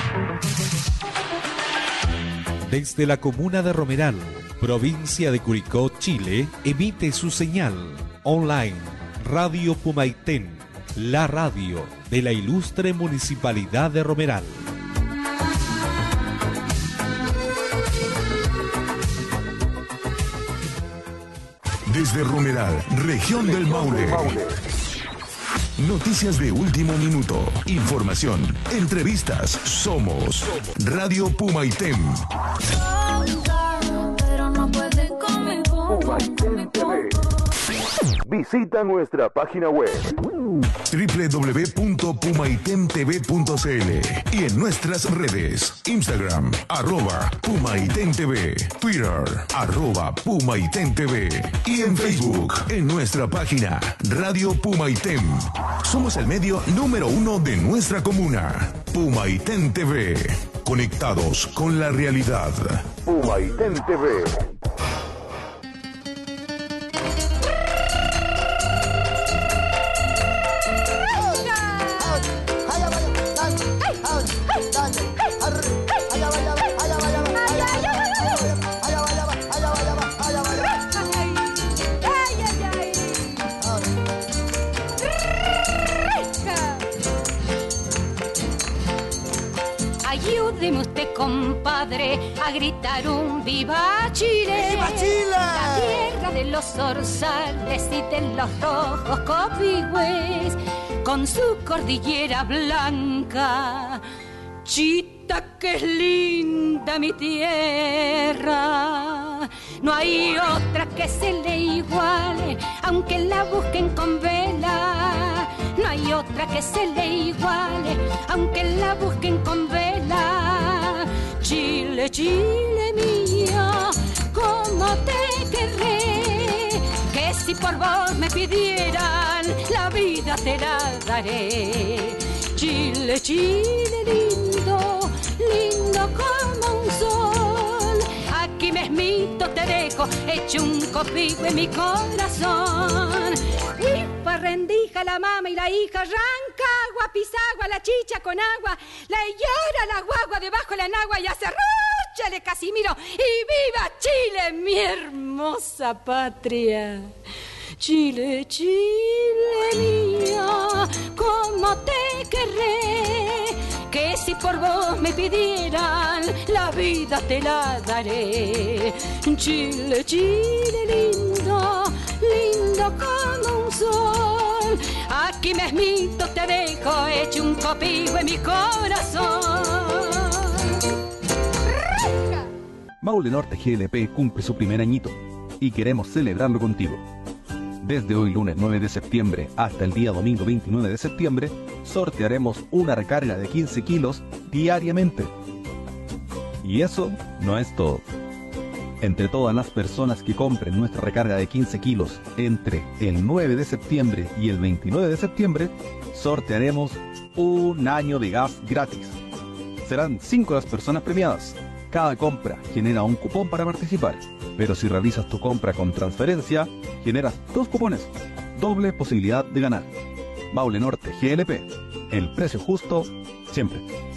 Desde la comuna de Romeral, provincia de Curicó, Chile, emite su señal online Radio Pumaitén, la radio de la ilustre Municipalidad de Romeral. Desde Romeral, región del Maule. Noticias de último minuto, información, entrevistas. Somos Radio Pumaitén. Pumaitén TV. Visita nuestra página web www.pumaitentv.cl y en nuestras redes Instagram @PumaitenTV, Twitter @PumaitenTV y en Facebook en nuestra página Radio Pumaitén. Somos el medio número 1 de nuestra comuna. Pumaitén TV. Conectados con la realidad. Pumaitén TV. Ayúdeme usted, compadre, a gritar un ¡Viva Chile! ¡Viva Chile! La tierra de los zorzales y de los rojos copigües, con su cordillera blanca. Chita, que es linda mi tierra. No hay otra que se le iguale, aunque la busquen con vela. No hay otra que se le iguale, aunque la busquen con vela. Chile, Chile mío, cómo te querré, que si por vos me pidieran, la vida te la daré. Chile, Chile lindo, lindo como un sol. Aquí mismito te dejo, hecho un copigo en mi corazón. Y rendija la mama y la hija, Rancagua, Pisagua, la chicha con agua, la llora la guagua debajo de la nagua y hace rúchale Casimiro. Y viva Chile, mi hermosa patria. Chile, Chile mío, cómo te querré, que si por vos me pidieran, la vida te la daré. Chile, Chile lindo, lindo como un sol. Aquí mismito te dejo, hecho un copigo en mi corazón. Maule Norte GLP cumple su primer añito y queremos celebrarlo contigo. Desde hoy lunes 9 de septiembre hasta el día domingo 29 de septiembre, sortearemos una recarga de 15 kilos diariamente. Y eso no es todo. Entre todas las personas que compren nuestra recarga de 15 kilos entre el 9 de septiembre y el 29 de septiembre, sortearemos un año de gas gratis. Serán 5 las personas premiadas. Cada compra genera un cupón para participar, pero si realizas tu compra con transferencia, generas 2 cupones. Doble posibilidad de ganar. Maule Norte GLP. El precio justo siempre.